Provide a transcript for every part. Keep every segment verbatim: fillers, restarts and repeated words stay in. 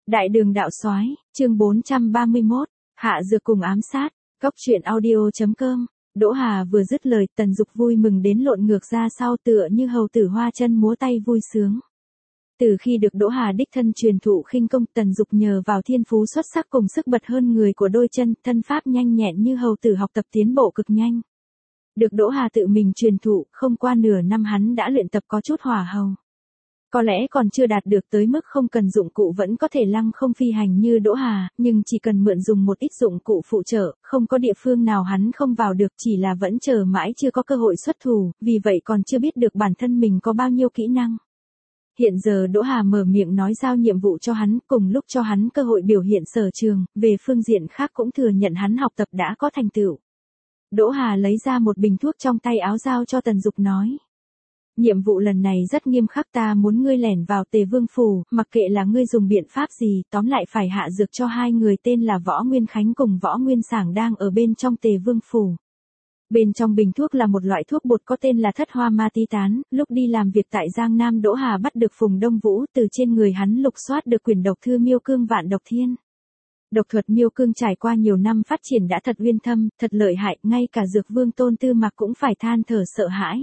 Đại đường đạo soái, chương bốn trăm ba mươi mốt, hạ dược cùng ám sát, cốc truyện audio chấm com. Đỗ Hà vừa dứt lời, Tần Dục vui mừng đến lộn ngược ra sau tựa như hầu tử hoa chân múa tay vui sướng. Từ khi được Đỗ Hà đích thân truyền thụ khinh công, Tần Dục nhờ vào thiên phú xuất sắc cùng sức bật hơn người của đôi chân, thân pháp nhanh nhẹn như hầu tử học tập tiến bộ cực nhanh. Được Đỗ Hà tự mình truyền thụ, không qua nửa năm hắn đã luyện tập có chút hỏa hầu. Có lẽ còn chưa đạt được tới mức không cần dụng cụ vẫn có thể lăng không phi hành như Đỗ Hà, nhưng chỉ cần mượn dùng một ít dụng cụ phụ trợ, không có địa phương nào hắn không vào được, chỉ là vẫn chờ mãi chưa có cơ hội xuất thủ, vì vậy còn chưa biết được bản thân mình có bao nhiêu kỹ năng. Hiện giờ Đỗ Hà mở miệng nói giao nhiệm vụ cho hắn, cùng lúc cho hắn cơ hội biểu hiện sở trường, về phương diện khác cũng thừa nhận hắn học tập đã có thành tựu. Đỗ Hà lấy ra một bình thuốc trong tay áo giao cho Tần Dục nói. Nhiệm vụ lần này rất nghiêm khắc, ta muốn ngươi lẻn vào Tề Vương phủ, mặc kệ là ngươi dùng biện pháp gì, tóm lại phải hạ dược cho hai người tên là Võ Nguyên Khánh cùng Võ Nguyên Sảng đang ở bên trong Tề Vương phủ. Bên trong bình thuốc là một loại thuốc bột có tên là Thất Hoa Ma Tí Tán, lúc đi làm việc tại Giang Nam Đỗ Hà bắt được Phùng Đông Vũ, từ trên người hắn lục soát được quyển độc thư Miêu Cương Vạn Độc Thiên. Độc thuật Miêu Cương trải qua nhiều năm phát triển đã thật uyên thâm, thật lợi hại, ngay cả Dược Vương Tôn Tư Mạc cũng phải than thở sợ hãi.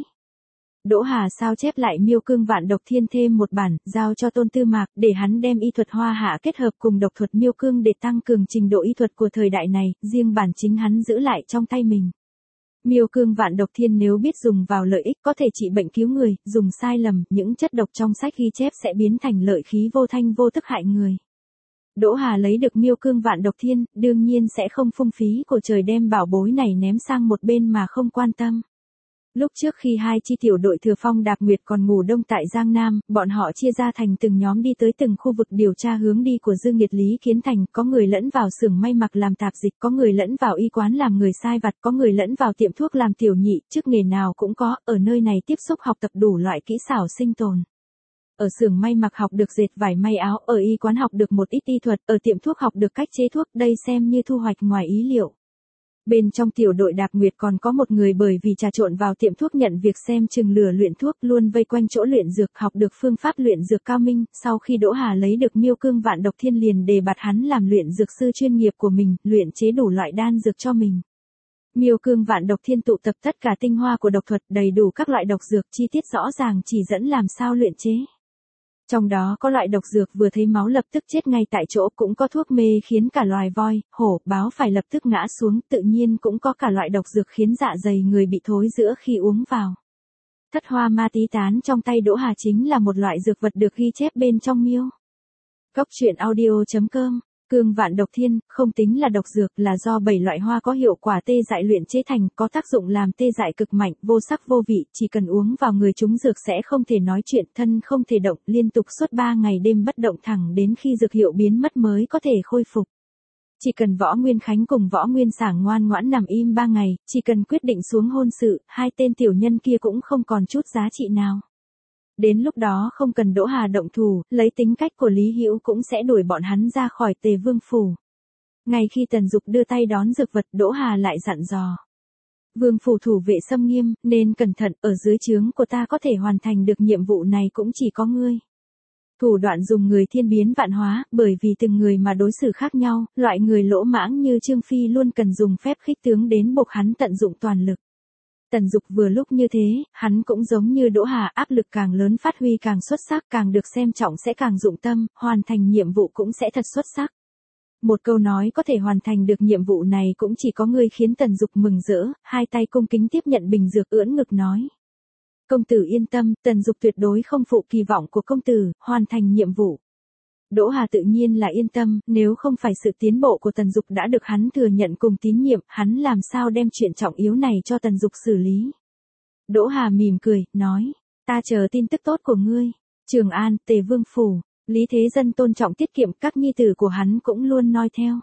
Đỗ Hà sao chép lại Miêu Cương Vạn Độc Thiên thêm một bản, giao cho Tôn Tư Mạc, để hắn đem y thuật Hoa Hạ kết hợp cùng độc thuật Miêu Cương để tăng cường trình độ y thuật của thời đại này, riêng bản chính hắn giữ lại trong tay mình. Miêu Cương Vạn Độc Thiên nếu biết dùng vào lợi ích có thể trị bệnh cứu người, dùng sai lầm, những chất độc trong sách ghi chép sẽ biến thành lợi khí vô thanh vô tức hại người. Đỗ Hà lấy được Miêu Cương Vạn Độc Thiên, đương nhiên sẽ không phung phí của trời đem bảo bối này ném sang một bên mà không quan tâm. Lúc trước khi hai chi tiểu đội Thừa Phong Đạp Nguyệt còn ngủ đông tại Giang Nam, bọn họ chia ra thành từng nhóm đi tới từng khu vực điều tra hướng đi của Dương Nghiệt Lý Kiến Thành, có người lẫn vào xưởng may mặc làm tạp dịch, có người lẫn vào y quán làm người sai vặt, có người lẫn vào tiệm thuốc làm tiểu nhị, chức nghề nào cũng có, ở nơi này tiếp xúc học tập đủ loại kỹ xảo sinh tồn. Ở xưởng may mặc học được dệt vải may áo, ở y quán học được một ít y thuật, ở tiệm thuốc học được cách chế thuốc, đây xem như thu hoạch ngoài ý liệu. Bên trong tiểu đội Đạp Nguyệt còn có một người bởi vì trà trộn vào tiệm thuốc nhận việc xem chừng lừa luyện thuốc, luôn vây quanh chỗ luyện dược, học được phương pháp luyện dược cao minh, sau khi Đỗ Hà lấy được Miêu Cương Vạn Độc Thiên liền đề bạt hắn làm luyện dược sư chuyên nghiệp của mình, luyện chế đủ loại đan dược cho mình. Miêu Cương Vạn Độc Thiên tụ tập tất cả tinh hoa của độc thuật, đầy đủ các loại độc dược, chi tiết rõ ràng chỉ dẫn làm sao luyện chế. Trong đó có loại độc dược vừa thấy máu lập tức chết ngay tại chỗ, cũng có thuốc mê khiến cả loài voi, hổ, báo phải lập tức ngã xuống, tự nhiên cũng có cả loại độc dược khiến dạ dày người bị thối rữa khi uống vào. Thất Hoa Ma Tí Tán trong tay Đỗ Hà chính là một loại dược vật được ghi chép bên trong Miêu cốc truyện audio chấm com. Cương Vạn Độc Thiên, không tính là độc dược, là do bảy loại hoa có hiệu quả tê dại luyện chế thành, có tác dụng làm tê dại cực mạnh, vô sắc vô vị, chỉ cần uống vào người trúng dược sẽ không thể nói chuyện, thân không thể động, liên tục suốt ba ngày đêm bất động thẳng đến khi dược hiệu biến mất mới có thể khôi phục. Chỉ cần Võ Nguyên Khánh cùng Võ Nguyên Sảng ngoan ngoãn nằm im ba ngày, chỉ cần quyết định xuống hôn sự, hai tên tiểu nhân kia cũng không còn chút giá trị nào. Đến lúc đó không cần Đỗ Hà động thủ, lấy tính cách của Lý Hữu cũng sẽ đuổi bọn hắn ra khỏi Tề Vương phủ. Ngay khi Tần Dục đưa tay đón dược vật, Đỗ Hà lại dặn dò. Vương phủ thủ vệ xâm nghiêm, nên cẩn thận, ở dưới trướng của ta có thể hoàn thành được nhiệm vụ này cũng chỉ có ngươi. Thủ đoạn dùng người thiên biến vạn hóa, bởi vì từng người mà đối xử khác nhau, loại người lỗ mãng như Trương Phi luôn cần dùng phép khích tướng đến buộc hắn tận dụng toàn lực. Tần Dục vừa lúc như thế, hắn cũng giống như Đỗ Hà, áp lực càng lớn phát huy càng xuất sắc, càng được xem trọng sẽ càng dụng tâm, hoàn thành nhiệm vụ cũng sẽ thật xuất sắc. Một câu nói có thể hoàn thành được nhiệm vụ này cũng chỉ có ngươi, khiến Tần Dục mừng rỡ, hai tay cung kính tiếp nhận bình dược, ưỡn ngực nói. Công tử yên tâm, Tần Dục tuyệt đối không phụ kỳ vọng của công tử, hoàn thành nhiệm vụ. Đỗ Hà tự nhiên là yên tâm, nếu không phải sự tiến bộ của Tần Dục đã được hắn thừa nhận cùng tín nhiệm, hắn làm sao đem chuyện trọng yếu này cho Tần Dục xử lý. Đỗ Hà mỉm cười, nói, ta chờ tin tức tốt của ngươi. Trường An, Tề Vương phủ, Lý Thế Dân tôn trọng tiết kiệm, các nhi tử của hắn cũng luôn noi theo.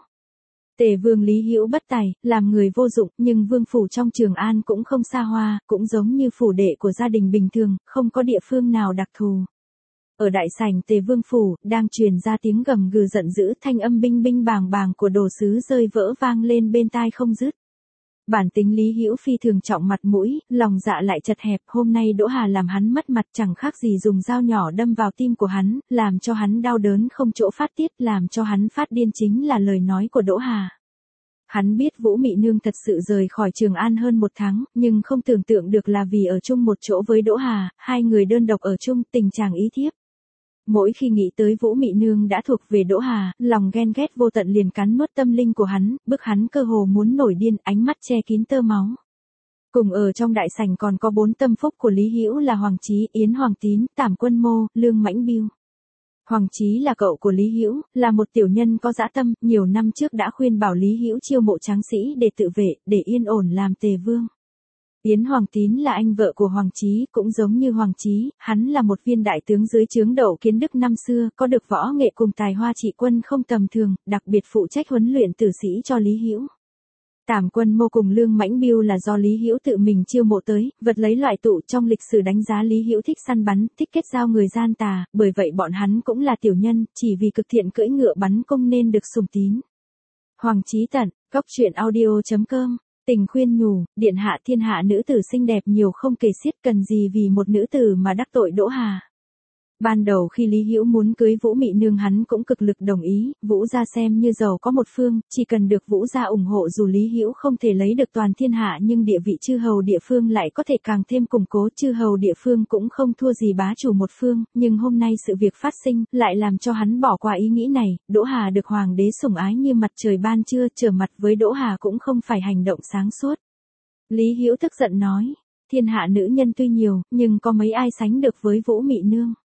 Tề Vương Lý Hữu bất tài, làm người vô dụng, nhưng vương phủ trong Trường An cũng không xa hoa, cũng giống như phủ đệ của gia đình bình thường, không có địa phương nào đặc thù. Ở đại sảnh Tề Vương phủ, đang truyền ra tiếng gầm gừ giận dữ, thanh âm binh binh bàng bàng của đồ sứ rơi vỡ vang lên bên tai không dứt. Bản tính Lý Hữu phi thường trọng mặt mũi, lòng dạ lại chật hẹp, hôm nay Đỗ Hà làm hắn mất mặt chẳng khác gì dùng dao nhỏ đâm vào tim của hắn, làm cho hắn đau đớn không chỗ phát tiết, làm cho hắn phát điên chính là lời nói của Đỗ Hà. Hắn biết Vũ Mị Nương thật sự rời khỏi Trường An hơn một tháng, nhưng không tưởng tượng được là vì ở chung một chỗ với Đỗ Hà, hai người đơn độc ở chung, tình chàng ý thiếp. Mỗi khi nghĩ tới Vũ Mị Nương đã thuộc về Đỗ Hà, lòng ghen ghét vô tận liền cắn nuốt tâm linh của hắn, bức hắn cơ hồ muốn nổi điên, ánh mắt che kín tơ máu. Cùng ở trong đại sảnh còn có bốn tâm phúc của Lý Hữu là Hoàng Chí, Yến Hoàng Tín, Tảm Quân Mô, Lương Mãnh Bưu. Hoàng Chí là cậu của Lý Hữu, là một tiểu nhân có dã tâm, nhiều năm trước đã khuyên bảo Lý Hữu chiêu mộ tráng sĩ để tự vệ, để yên ổn làm tề vương. Yến Hoàng Tín là anh vợ của Hoàng Chí, cũng giống như Hoàng Chí, hắn là một viên đại tướng dưới trướng Đậu Kiến Đức năm xưa, có được võ nghệ cùng tài hoa trị quân không tầm thường, đặc biệt phụ trách huấn luyện tử sĩ cho Lý Hữu. Tảm Quân Mô cùng Lương Mãnh Bưu là do Lý Hữu tự mình chiêu mộ tới, vật lấy loại tụ trong lịch sử đánh giá Lý Hữu thích săn bắn, thích kết giao người gian tà, bởi vậy bọn hắn cũng là tiểu nhân, chỉ vì cực thiện cưỡi ngựa bắn cung nên được sùng tín. Hoàng Chí Tận, Cốc Truyện Audio chấm com. Tình khuyên nhủ, điện hạ thiên hạ nữ tử xinh đẹp nhiều không kể xiết, cần gì vì một nữ tử mà đắc tội Đỗ Hà. Ban đầu khi Lý Hữu muốn cưới Vũ Mị Nương hắn cũng cực lực đồng ý, Vũ gia xem như giàu có một phương, chỉ cần được Vũ gia ủng hộ dù Lý Hữu không thể lấy được toàn thiên hạ nhưng địa vị chư hầu địa phương lại có thể càng thêm củng cố, chư hầu địa phương cũng không thua gì bá chủ một phương, nhưng hôm nay sự việc phát sinh lại làm cho hắn bỏ qua ý nghĩ này, Đỗ Hà được hoàng đế sủng ái như mặt trời ban trưa, trở mặt với Đỗ Hà cũng không phải hành động sáng suốt. Lý Hữu tức giận nói, thiên hạ nữ nhân tuy nhiều, nhưng có mấy ai sánh được với Vũ Mị Nương.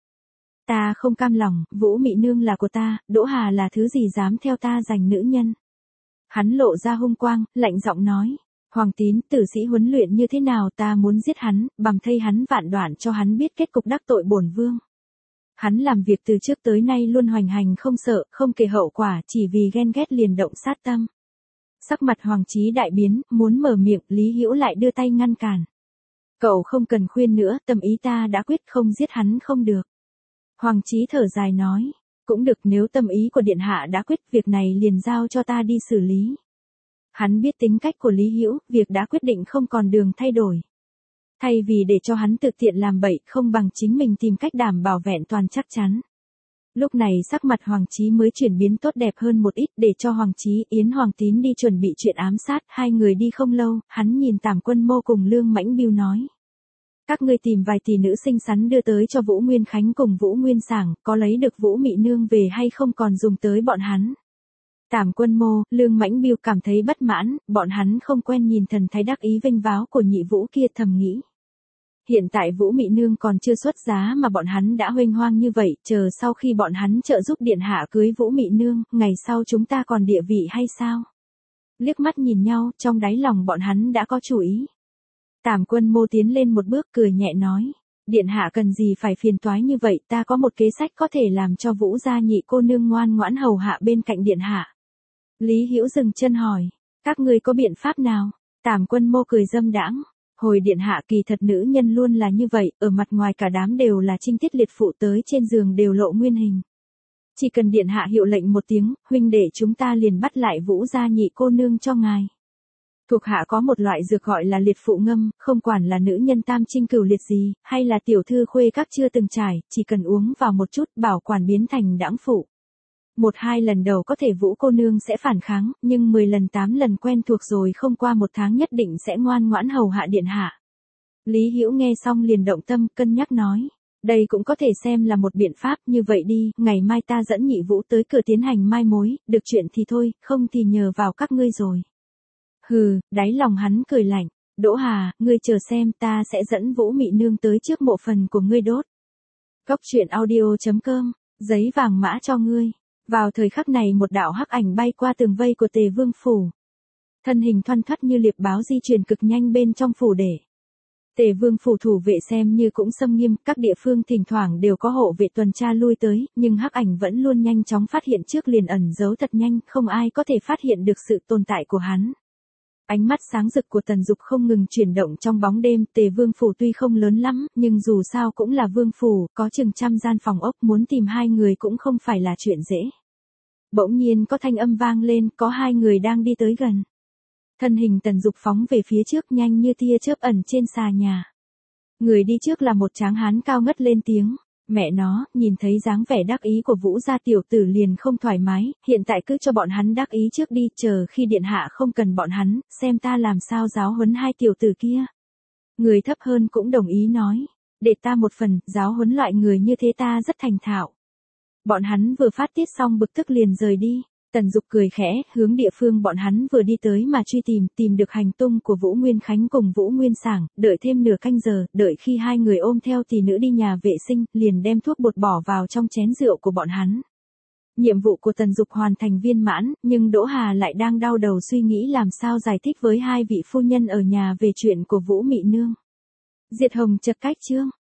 Ta không cam lòng, Vũ Mị Nương là của ta, Đỗ Hà là thứ gì dám theo ta giành nữ nhân. Hắn lộ ra hung quang, lạnh giọng nói, Hoàng Tín, tử sĩ huấn luyện như thế nào ta muốn giết hắn, bằm thây hắn vạn đoạn cho hắn biết kết cục đắc tội bổn vương. Hắn làm việc từ trước tới nay luôn hoành hành không sợ, không kể hậu quả, chỉ vì ghen ghét liền động sát tâm. Sắc mặt Hoàng Chí đại biến, muốn mở miệng, Lý Hữu lại đưa tay ngăn cản. Cậu không cần khuyên nữa, tâm ý ta đã quyết, không giết hắn không được. Hoàng Chí thở dài nói, cũng được, nếu tâm ý của điện hạ đã quyết, việc này liền giao cho ta đi xử lý. Hắn biết tính cách của Lý Hữu, việc đã quyết định không còn đường thay đổi. Thay vì để cho hắn tự tiện làm bậy, không bằng chính mình tìm cách đảm bảo vẹn toàn chắc chắn. Lúc này sắc mặt Hoàng Chí mới chuyển biến tốt đẹp hơn một ít, để cho Hoàng Chí, Yến Hoàng Tín đi chuẩn bị chuyện ám sát, hai người đi không lâu, hắn nhìn Tảm Quân Mô cùng Lương Mãnh Bưu nói. Các ngươi tìm vài tỷ nữ xinh xắn đưa tới cho Vũ Nguyên Khánh cùng Vũ Nguyên Sảng, có lấy được Vũ Mị Nương về hay không còn dùng tới bọn hắn. Tảm Quân Mô, Lương Mãnh Bưu cảm thấy bất mãn, bọn hắn không quen nhìn thần thái đắc ý vênh váo của nhị Vũ kia, thầm nghĩ. Hiện tại Vũ Mị Nương còn chưa xuất giá mà bọn hắn đã huênh hoang như vậy, chờ sau khi bọn hắn trợ giúp điện hạ cưới Vũ Mị Nương, ngày sau chúng ta còn địa vị hay sao? Liếc mắt nhìn nhau, trong đáy lòng bọn hắn đã có chủ ý. Tảm Quân Mô tiến lên một bước cười nhẹ nói, điện hạ cần gì phải phiền toái như vậy, ta có một kế sách có thể làm cho Vũ gia nhị cô nương ngoan ngoãn hầu hạ bên cạnh điện hạ. Lý Hữu dừng chân hỏi, các ngươi có biện pháp nào? Tảm Quân Mô cười dâm đãng, hồi điện hạ, kỳ thật nữ nhân luôn là như vậy, ở mặt ngoài cả đám đều là trinh tiết liệt phụ, tới trên giường đều lộ nguyên hình. Chỉ cần điện hạ hiệu lệnh một tiếng, huynh đệ chúng ta liền bắt lại Vũ gia nhị cô nương cho ngài. Thuộc hạ có một loại dược gọi là liệt phụ ngâm, không quản là nữ nhân tam trinh cửu liệt gì, hay là tiểu thư khuê các chưa từng trải, chỉ cần uống vào một chút bảo quản biến thành đãng phụ. Một hai lần đầu có thể Vũ cô nương sẽ phản kháng, nhưng mười lần tám lần quen thuộc rồi không qua một tháng nhất định sẽ ngoan ngoãn hầu hạ điện hạ. Lý Hữu nghe xong liền động tâm, cân nhắc nói, đây cũng có thể xem là một biện pháp, như vậy đi, ngày mai ta dẫn nhị Vũ tới cửa tiến hành mai mối, được chuyện thì thôi, không thì nhờ vào các ngươi rồi. Hừ, đáy lòng hắn cười lạnh, Đỗ Hà, ngươi chờ xem, ta sẽ dẫn Vũ Mị Nương tới trước mộ phần của ngươi đốt. Cốc Truyện Audio chấm com, giấy vàng mã cho ngươi. Vào thời khắc này một đạo hắc ảnh bay qua tường vây của Tề Vương phủ. Thân hình thoăn thoắt như liệp báo di chuyển cực nhanh bên trong phủ để. Tề Vương phủ thủ vệ xem như cũng xâm nghiêm, các địa phương thỉnh thoảng đều có hộ vệ tuần tra lui tới, nhưng hắc ảnh vẫn luôn nhanh chóng phát hiện trước liền ẩn giấu thật nhanh, không ai có thể phát hiện được sự tồn tại của hắn. Ánh mắt sáng rực của Tần Dục không ngừng chuyển động trong bóng đêm, Tề Vương phủ tuy không lớn lắm, nhưng dù sao cũng là vương phủ, có chừng trăm gian phòng ốc, muốn tìm hai người cũng không phải là chuyện dễ. Bỗng nhiên có thanh âm vang lên, có hai người đang đi tới gần. Thân hình Tần Dục phóng về phía trước nhanh như tia chớp ẩn trên xà nhà. Người đi trước là một tráng hán cao ngất lên tiếng. Mẹ nó, nhìn thấy dáng vẻ đắc ý của Vũ gia tiểu tử liền không thoải mái, hiện tại cứ cho bọn hắn đắc ý trước đi, chờ khi điện hạ không cần bọn hắn, xem ta làm sao giáo huấn hai tiểu tử kia. Người thấp hơn cũng đồng ý nói, để ta một phần, giáo huấn loại người như thế ta rất thành thạo. Bọn hắn vừa phát tiết xong bực tức liền rời đi. Tần Dục cười khẽ, hướng địa phương bọn hắn vừa đi tới mà truy tìm, tìm được hành tung của Vũ Nguyên Khánh cùng Vũ Nguyên Sảng, đợi thêm nửa canh giờ, đợi khi hai người ôm theo tỷ nữ đi nhà vệ sinh, liền đem thuốc bột bỏ vào trong chén rượu của bọn hắn. Nhiệm vụ của Tần Dục hoàn thành viên mãn, nhưng Đỗ Hà lại đang đau đầu suy nghĩ làm sao giải thích với hai vị phu nhân ở nhà về chuyện của Vũ Mị Nương. Diệt Hồng chật cách chương.